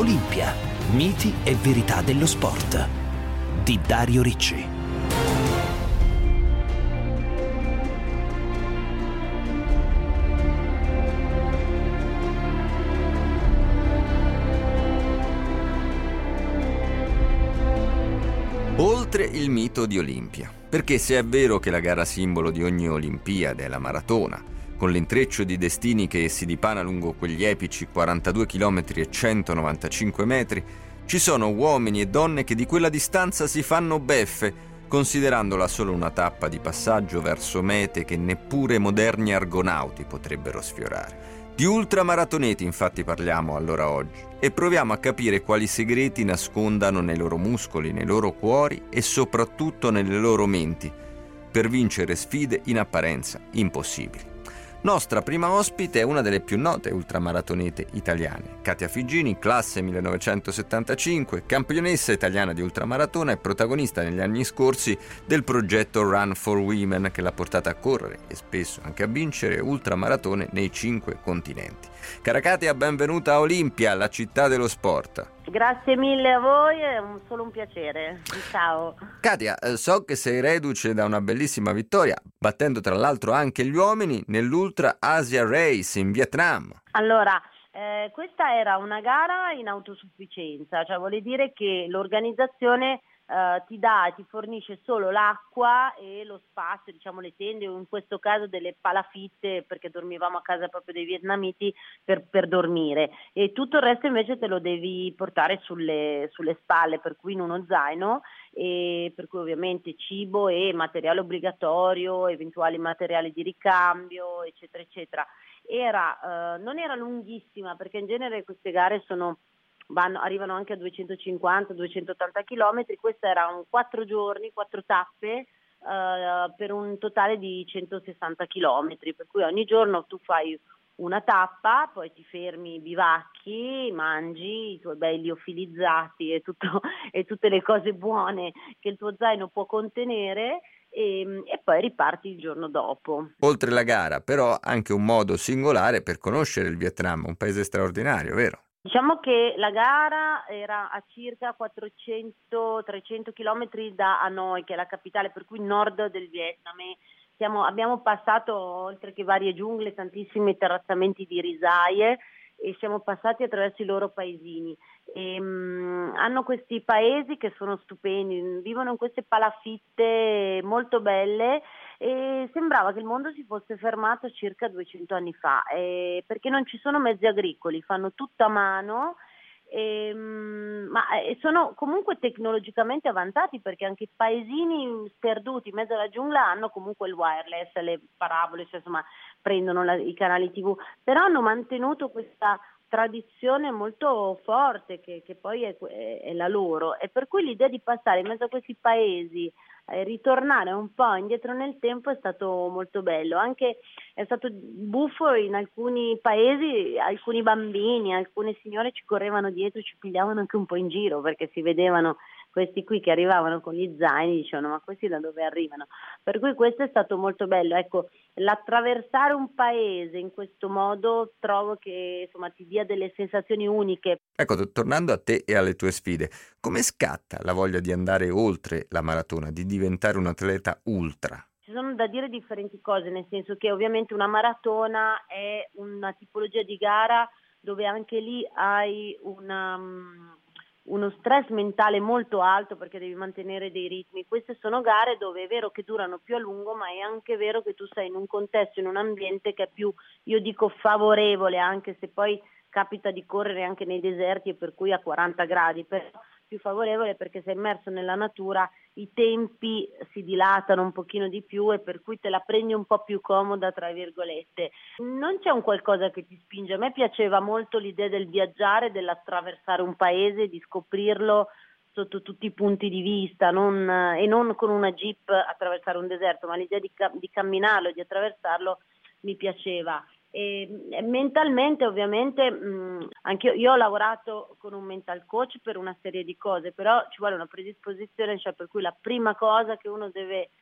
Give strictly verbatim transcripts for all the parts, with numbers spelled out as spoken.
Olimpia, miti e verità dello sport di Dario Ricci. Oltre il mito di Olimpia, perché se è vero che la gara simbolo di ogni Olimpiade è la maratona, con l'intreccio di destini che si dipana lungo quegli epici quarantadue chilometri e centonovantacinque metri, ci sono uomini e donne che di quella distanza si fanno beffe, considerandola solo una tappa di passaggio verso mete che neppure moderni argonauti potrebbero sfiorare. Di ultramaratoneti infatti parliamo allora oggi e proviamo a capire quali segreti nascondano nei loro muscoli, nei loro cuori e soprattutto nelle loro menti per vincere sfide in apparenza impossibili. Nostra prima ospite è una delle più note ultramaratonete italiane, Katia Figini, classe millenovecentosettantacinque, campionessa italiana di ultramaratona e protagonista negli anni scorsi del progetto Run for Women che l'ha portata a correre e spesso anche a vincere ultramaratone nei cinque continenti. Cara Katia, benvenuta a Olimpia, la città dello sport. Grazie mille a voi, è un, solo un piacere. Ciao. Katia, so che sei reduce da una bellissima vittoria, battendo tra l'altro anche gli uomini nell'Ultra Asia Race in Vietnam. Allora, eh, questa era una gara in autosufficienza, cioè vuol dire che l'organizzazione Uh, ti dà, ti fornisce solo l'acqua e lo spazio, diciamo le tende, o in questo caso delle palafitte, perché dormivamo a casa proprio dei vietnamiti per, per dormire, e tutto il resto invece te lo devi portare sulle, sulle spalle, per cui in uno zaino, e per cui ovviamente cibo e materiale obbligatorio, eventuali materiali di ricambio, eccetera eccetera. Era, uh, non era lunghissima, perché in genere queste gare sono Vanno, arrivano anche a duecentocinquanta duecentottanta chilometri. Questa era un quattro giorni, quattro tappe eh, per un totale di centosessanta chilometri, per cui ogni giorno tu fai una tappa, poi ti fermi, bivacchi, mangi i tuoi bei liofilizzati e, tutto, e tutte le cose buone che il tuo zaino può contenere e, e poi riparti il giorno dopo. Oltre la gara, però, anche un modo singolare per conoscere il Vietnam, un paese straordinario, vero? Diciamo che la gara era a circa quattrocento trecento chilometri da Hanoi, che è la capitale, per cui nord del Vietnam. Siamo, abbiamo passato, oltre che varie giungle, tantissimi terrazzamenti di risaie e siamo passati attraverso i loro paesini. E, um, hanno questi paesi che sono stupendi, vivono in queste palafitte molto belle e sembrava che il mondo si fosse fermato circa duecento anni fa, eh, perché non ci sono mezzi agricoli, fanno tutto a mano, eh, ma eh, sono comunque tecnologicamente avanzati, perché anche i paesini sperduti in mezzo alla giungla hanno comunque il wireless, le parabole, cioè, insomma prendono la, i canali tivù, però hanno mantenuto questa tradizione molto forte che, che poi è, è la loro, e per cui l'idea di passare in mezzo a questi paesi e ritornare un po' indietro nel tempo è stato molto bello. Anche è stato buffo in alcuni paesi, alcuni bambini, alcune signore ci correvano dietro, ci pigliavano anche un po' in giro, perché si vedevano questi qui che arrivavano con gli zaini, dicevano ma questi da dove arrivano? Per cui questo è stato molto bello. Ecco, l'attraversare un paese in questo modo trovo che insomma ti dia delle sensazioni uniche. Ecco, tornando a te e alle tue sfide, come scatta la voglia di andare oltre la maratona, di diventare un atleta ultra? Ci sono da dire differenti cose, nel senso che ovviamente una maratona è una tipologia di gara dove anche lì hai una... uno stress mentale molto alto, perché devi mantenere dei ritmi. Queste sono gare dove è vero che durano più a lungo, ma è anche vero che tu sei in un contesto, in un ambiente che è più, io dico, favorevole, anche se poi capita di correre anche nei deserti e per cui a quaranta gradi, però più favorevole perché sei immerso nella natura, i tempi si dilatano un pochino di più e per cui te la prendi un po' più comoda, tra virgolette. Non c'è un qualcosa che ti spinge. A me piaceva molto l'idea del viaggiare, dell'attraversare un paese, di scoprirlo sotto tutti i punti di vista, non, e non con una jeep attraversare un deserto, ma l'idea di, di camminarlo, di attraversarlo mi piaceva. E, e mentalmente ovviamente mh, anche io, io ho lavorato con un mental coach per una serie di cose, però ci vuole una predisposizione, cioè per cui la prima cosa che uno deve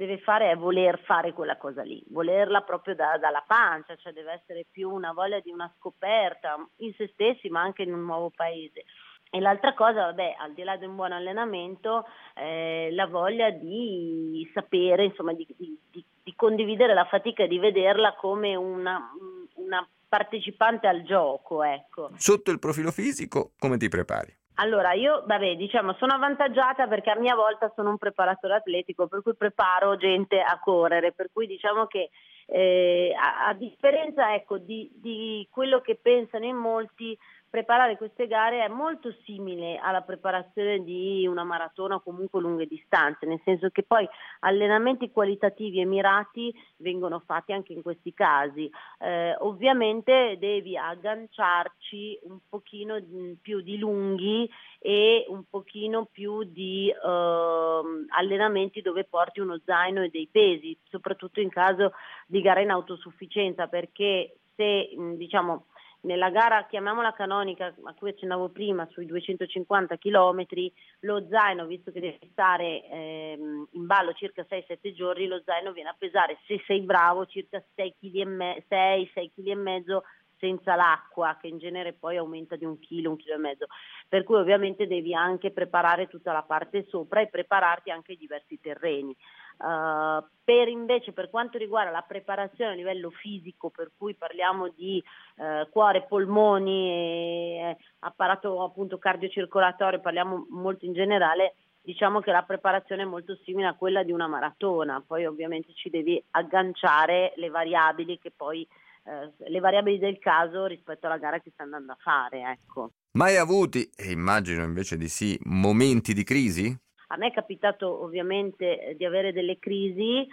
deve fare è voler fare quella cosa lì, volerla proprio da, dalla pancia, cioè deve essere più una voglia di una scoperta in se stessi ma anche in un nuovo paese. E l'altra cosa, vabbè, al di là di un buon allenamento, eh, la voglia di sapere, insomma, di, di, di, di condividere la fatica e di vederla come una, una partecipante al gioco, ecco. Sotto il profilo fisico, come ti prepari? Allora, io, vabbè, diciamo, sono avvantaggiata perché a mia volta sono un preparatore atletico, per cui preparo gente a correre, per cui diciamo che eh, a, a differenza, ecco, di, di quello che pensano in molti, preparare queste gare è molto simile alla preparazione di una maratona o comunque lunghe distanze, nel senso che poi allenamenti qualitativi e mirati vengono fatti anche in questi casi. Eh, ovviamente devi agganciarci un pochino più di lunghi e un pochino più di eh, allenamenti dove porti uno zaino e dei pesi, soprattutto in caso di gara in autosufficienza, perché se diciamo nella gara, chiamiamola canonica, a cui accennavo prima, sui duecentocinquanta chilometri, lo zaino, visto che deve stare ehm, in ballo circa sei sette giorni, lo zaino viene a pesare, se sei bravo, circa sei sei chili e mezzo senza l'acqua, che in genere poi aumenta di un chilo, un chilo e mezzo. Per cui ovviamente devi anche preparare tutta la parte sopra e prepararti anche i diversi terreni. Uh, per invece per quanto riguarda la preparazione a livello fisico, per cui parliamo di uh, cuore, polmoni e apparato appunto cardiocircolatorio, parliamo molto in generale, diciamo che la preparazione è molto simile a quella di una maratona, poi ovviamente ci devi agganciare le variabili che poi uh, le variabili del caso rispetto alla gara che stai andando a fare, ecco. Mai avuti, e immagino invece di sì, momenti di crisi? A me è capitato ovviamente di avere delle crisi,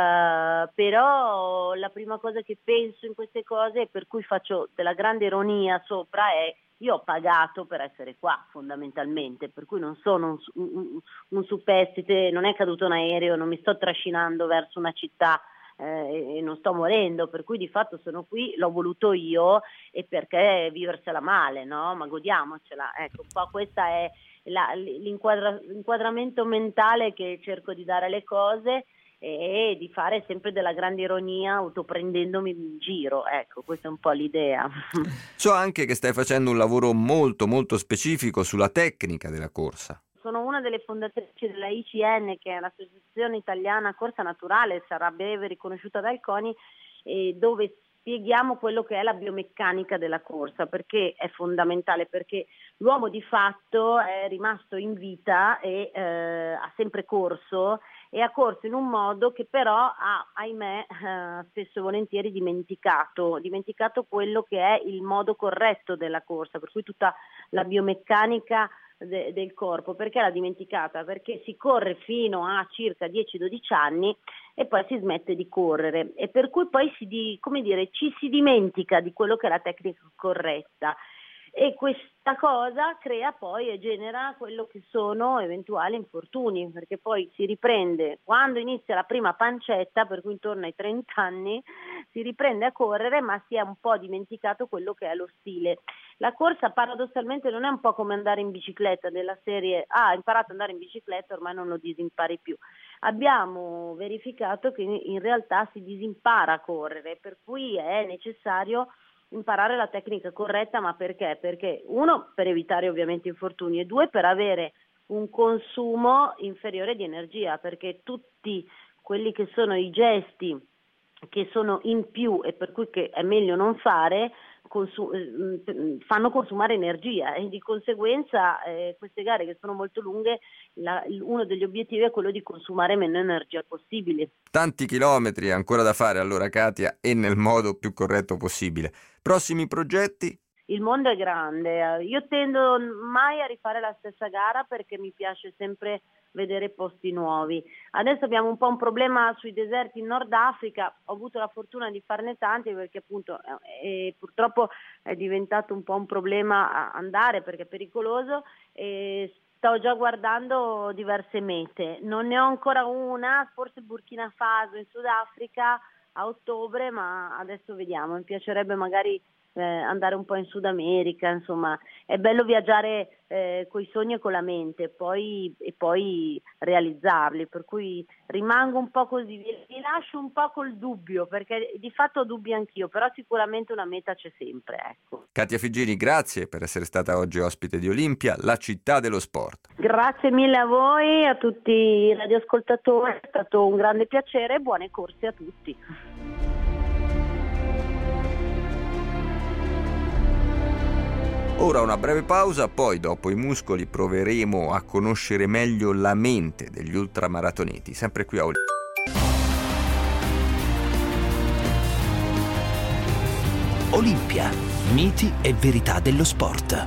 eh, però la prima cosa che penso in queste cose e per cui faccio della grande ironia sopra è: io ho pagato per essere qua fondamentalmente, per cui non sono un, un, un superstite, non è caduto un aereo, non mi sto trascinando verso una città eh, e non sto morendo, per cui di fatto sono qui, l'ho voluto io e perché viversela male, no? Ma godiamocela, ecco, un po' questa è La, l'inquadra, l'inquadramento mentale che cerco di dare alle cose e, e di fare sempre della grande ironia autoprendendomi in giro, ecco, questa è un po' l'idea. So anche che stai facendo un lavoro molto molto specifico sulla tecnica della corsa. Sono una delle fondatrici della I C N, che è l'Associazione Italiana Corsa Naturale, sarà a breve riconosciuta dal CONI, e dove spieghiamo quello che è la biomeccanica della corsa, perché è fondamentale, perché l'uomo di fatto è rimasto in vita e eh, ha sempre corso e ha corso in un modo che però ha, ahimè, eh, spesso e volentieri dimenticato, dimenticato quello che è il modo corretto della corsa, per cui tutta la biomeccanica de, del corpo. Perché l'ha dimenticata? Perché si corre fino a circa dieci dodici anni e poi si smette di correre e per cui poi si di, come dire, ci si dimentica di quello che è la tecnica corretta e questa cosa crea poi e genera quello che sono eventuali infortuni, perché poi si riprende quando inizia la prima pancetta, per cui intorno ai trenta anni si riprende a correre, ma si è un po' dimenticato quello che è lo stile. La corsa paradossalmente non è un po' come andare in bicicletta, della serie ah, hai imparato ad andare in bicicletta, ormai non lo disimpari più. Abbiamo verificato che in realtà si disimpara a correre, per cui è necessario imparare la tecnica corretta, ma perché? Perché uno, per evitare ovviamente infortuni, e due, per avere un consumo inferiore di energia, perché tutti quelli che sono i gesti che sono in più e per cui che è meglio non fare, Consum- fanno consumare energia e di conseguenza eh, queste gare che sono molto lunghe, la, uno degli obiettivi è quello di consumare meno energia possibile. Tanti chilometri ancora da fare allora, Katia, e nel modo più corretto possibile. Prossimi progetti? Il mondo è grande, io tendo mai a rifare la stessa gara perché mi piace sempre vedere posti nuovi. Adesso abbiamo un po' un problema sui deserti in Nord Africa, ho avuto la fortuna di farne tanti perché appunto eh, purtroppo è diventato un po' un problema andare perché è pericoloso e sto già guardando diverse mete, non ne ho ancora una, forse Burkina Faso in Sudafrica a ottobre, ma adesso vediamo, mi piacerebbe magari eh, andare un po' in Sud America, insomma è bello viaggiare eh, coi sogni e con la mente poi, e poi realizzarli, per cui rimango un po' così, vi, vi lascio un po' col dubbio, perché di fatto ho dubbi anch'io, però sicuramente una meta c'è sempre, ecco. Katia Figini, grazie per essere stata oggi ospite di Olimpia, la città dello sport. Grazie mille a voi, a tutti i radioascoltatori, è stato un grande piacere e buone corse a tutti. Ora una breve pausa, poi dopo i muscoli proveremo a conoscere meglio la mente degli ultramaratoneti, sempre qui a Olimpia. Olimpia, miti e verità dello sport.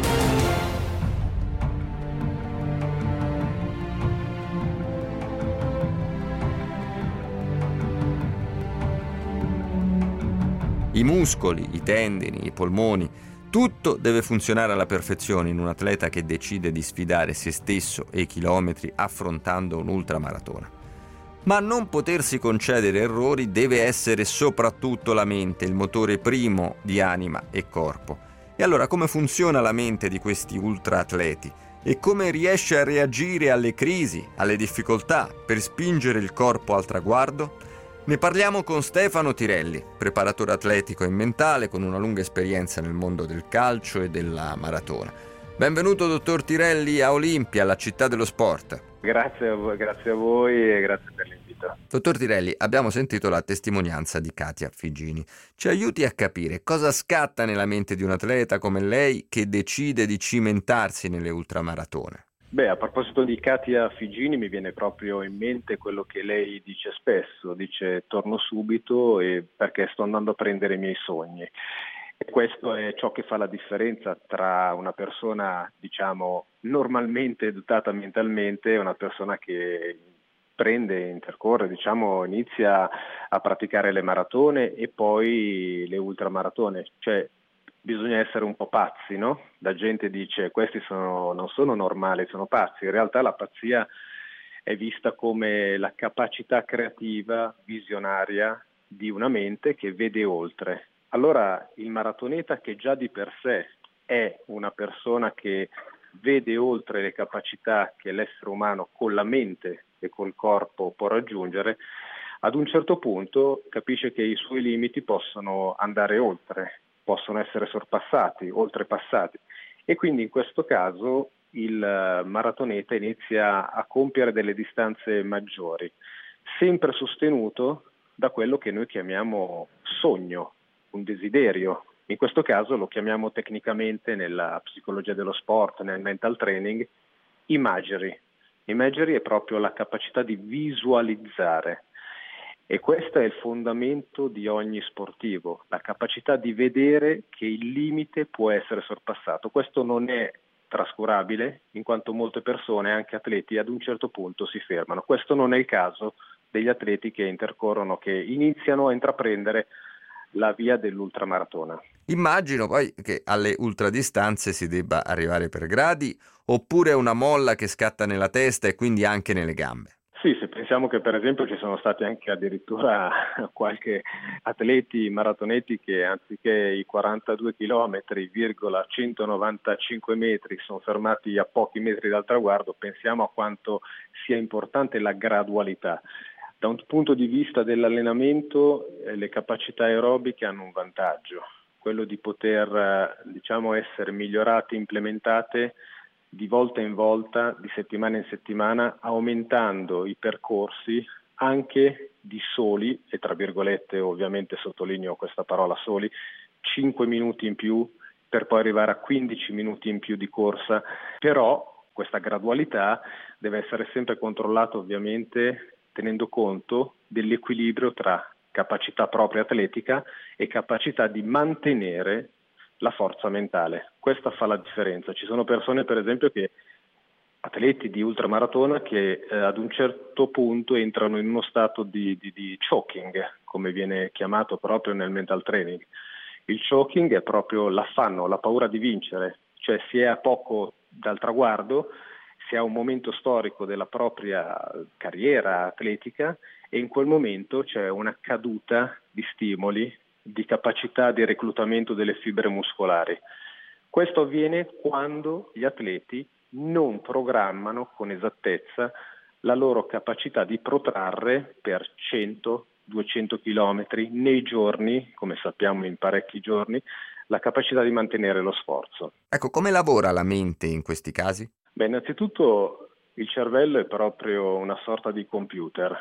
I muscoli, i tendini, i polmoni, tutto deve funzionare alla perfezione in un atleta che decide di sfidare se stesso e i chilometri affrontando un'ultramaratona. Ma a non potersi concedere errori deve essere soprattutto la mente, il motore primo di anima e corpo. E allora come funziona la mente di questi ultraatleti? E come riesce a reagire alle crisi, alle difficoltà, per spingere il corpo al traguardo? Ne parliamo con Stefano Tirelli, preparatore atletico e mentale con una lunga esperienza nel mondo del calcio e della maratona. Benvenuto dottor Tirelli a Olimpia, la città dello sport. Grazie a voi, grazie a voi e grazie per l'invito. Dottor Tirelli, abbiamo sentito la testimonianza di Katia Figini. Ci aiuti a capire cosa scatta nella mente di un atleta come lei che decide di cimentarsi nelle ultramaratone? Beh, a proposito di Katia Figini mi viene proprio in mente quello che lei dice spesso, dice torno subito e perché sto andando a prendere i miei sogni. E questo è ciò che fa la differenza tra una persona, diciamo, normalmente dotata mentalmente e una persona che prende, intercorre, diciamo, inizia a praticare le maratone e poi le ultramaratone, cioè bisogna essere un po' pazzi, no? La gente dice questi sono, non sono normali, sono pazzi. In realtà la pazzia è vista come la capacità creativa, visionaria di una mente che vede oltre. Allora il maratoneta, che già di per sé è una persona che vede oltre le capacità che l'essere umano con la mente e col corpo può raggiungere, ad un certo punto capisce che i suoi limiti possono andare oltre, possono essere sorpassati, oltrepassati e quindi in questo caso il maratoneta inizia a compiere delle distanze maggiori, sempre sostenuto da quello che noi chiamiamo sogno, un desiderio. In questo caso lo chiamiamo tecnicamente nella psicologia dello sport, nel mental training, imagery. Imagery è proprio la capacità di visualizzare. E questo è il fondamento di ogni sportivo, la capacità di vedere che il limite può essere sorpassato. Questo non è trascurabile, in quanto molte persone, anche atleti, ad un certo punto si fermano. Questo non è il caso degli atleti che intercorrono, che iniziano a intraprendere la via dell'ultramaratona. Immagino poi che alle ultradistanze si debba arrivare per gradi, oppure una molla che scatta nella testa e quindi anche nelle gambe. Sì, se pensiamo che per esempio ci sono stati anche addirittura qualche atleti maratoneti che anziché i quarantadue chilometri, virgola centonovantacinque metri sono fermati a pochi metri dal traguardo, pensiamo a quanto sia importante la gradualità. Da un punto di vista dell'allenamento, eh, le capacità aerobiche hanno un vantaggio, quello di poter eh, diciamo essere migliorate, implementate di volta in volta, di settimana in settimana, aumentando i percorsi anche di soli, e tra virgolette ovviamente sottolineo questa parola soli, cinque minuti in più per poi arrivare a quindici minuti in più di corsa, però questa gradualità deve essere sempre controllata ovviamente tenendo conto dell'equilibrio tra capacità propria atletica e capacità di mantenere la forza mentale. Questa fa la differenza. Ci sono persone, per esempio, che atleti di ultramaratona che eh, ad un certo punto entrano in uno stato di, di, di choking, come viene chiamato proprio nel mental training. Il choking è proprio l'affanno, la paura di vincere, cioè si è a poco dal traguardo, si ha un momento storico della propria carriera atletica e in quel momento c'è una caduta di stimoli di capacità di reclutamento delle fibre muscolari. Questo avviene quando gli atleti non programmano con esattezza la loro capacità di protrarre per cento duecento chilometri nei giorni, come sappiamo in parecchi giorni, la capacità di mantenere lo sforzo. Ecco, come lavora la mente in questi casi? Beh, innanzitutto il cervello è proprio una sorta di computer,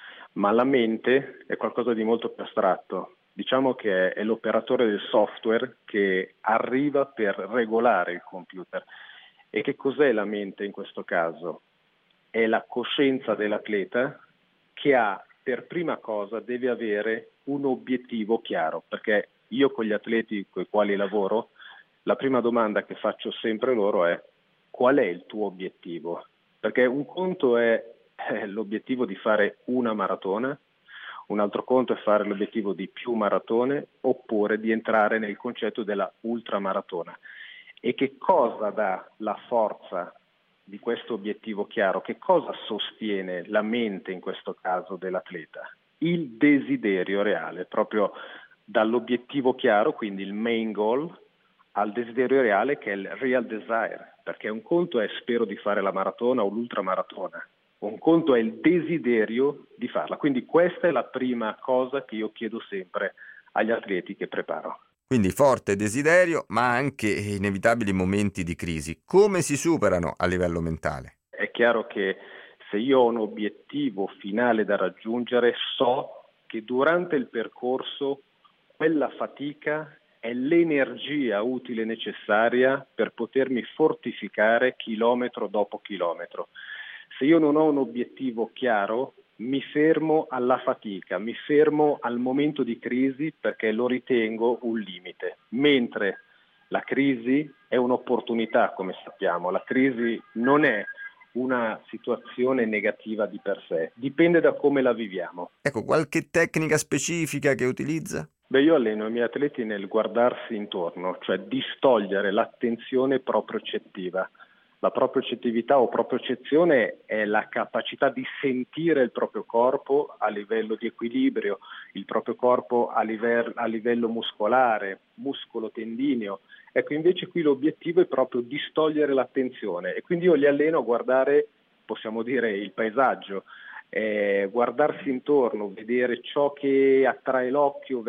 ma la mente è qualcosa di molto più astratto. Diciamo che è l'operatore del software che arriva per regolare il computer. E che cos'è la mente in questo caso? È la coscienza dell'atleta che ha, per prima cosa, deve avere un obiettivo chiaro, perché io con gli atleti con i quali lavoro, la prima domanda che faccio sempre loro è: qual è il tuo obiettivo? Perché un conto è eh, l'obiettivo di fare una maratona, un altro conto è fare l'obiettivo di più maratone, oppure di entrare nel concetto della ultramaratona. E che cosa dà la forza di questo obiettivo chiaro? Che cosa sostiene la mente in questo caso dell'atleta? Il desiderio reale, proprio dall'obiettivo chiaro, quindi il main goal, al desiderio reale che è il real desire, perché un conto è spero di fare la maratona o l'ultramaratona, un conto è il desiderio di farla. Quindi questa è la prima cosa che io chiedo sempre agli atleti che preparo. Quindi forte desiderio, ma anche inevitabili momenti di crisi. Come si superano a livello mentale? È chiaro che se io ho un obiettivo finale da raggiungere, so che durante il percorso quella fatica è l'energia utile e necessaria per potermi fortificare chilometro dopo chilometro. Se io non ho un obiettivo chiaro, mi fermo alla fatica, mi fermo al momento di crisi perché lo ritengo un limite, mentre la crisi è un'opportunità, come sappiamo. La crisi non è una situazione negativa di per sé, dipende da come la viviamo. Ecco, qualche tecnica specifica che utilizza? Beh, io alleno i miei atleti nel guardarsi intorno, cioè distogliere l'attenzione propriocettiva. La propriocettività o propriocezione è la capacità di sentire il proprio corpo a livello di equilibrio, il proprio corpo a livello, a livello muscolare, muscolo-tendineo. Ecco, invece qui l'obiettivo è proprio distogliere l'attenzione e quindi io li alleno a guardare, possiamo dire, il paesaggio, eh, guardarsi intorno, vedere ciò che attrae l'occhio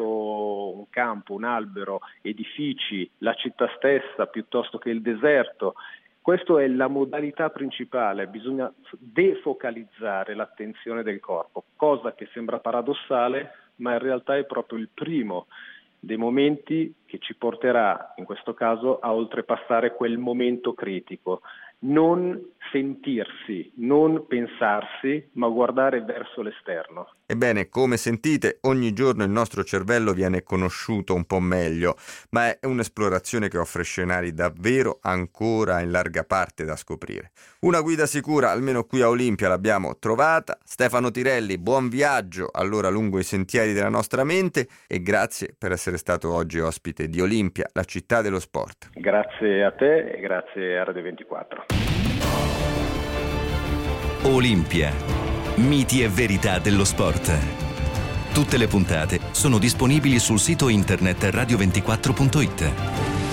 verso un campo, un albero, edifici, la città stessa piuttosto che il deserto. Questa è la modalità principale, bisogna defocalizzare l'attenzione del corpo, cosa che sembra paradossale, ma in realtà è proprio il primo dei momenti che ci porterà, in questo caso, a oltrepassare quel momento critico. Non sentirsi, non pensarsi, ma guardare verso l'esterno. Ebbene, come sentite, ogni giorno il nostro cervello viene conosciuto un po' meglio, ma è un'esplorazione che offre scenari davvero ancora in larga parte da scoprire. Una guida sicura, almeno qui a Olimpia, l'abbiamo trovata. Stefano Tirelli, buon viaggio allora lungo i sentieri della nostra mente e grazie per essere stato oggi ospite di Olimpia, la città dello sport. Grazie a te e grazie a Radio ventiquattro. Olimpia. Miti e verità dello sport. Tutte le puntate sono disponibili sul sito internet radio ventiquattro punto it.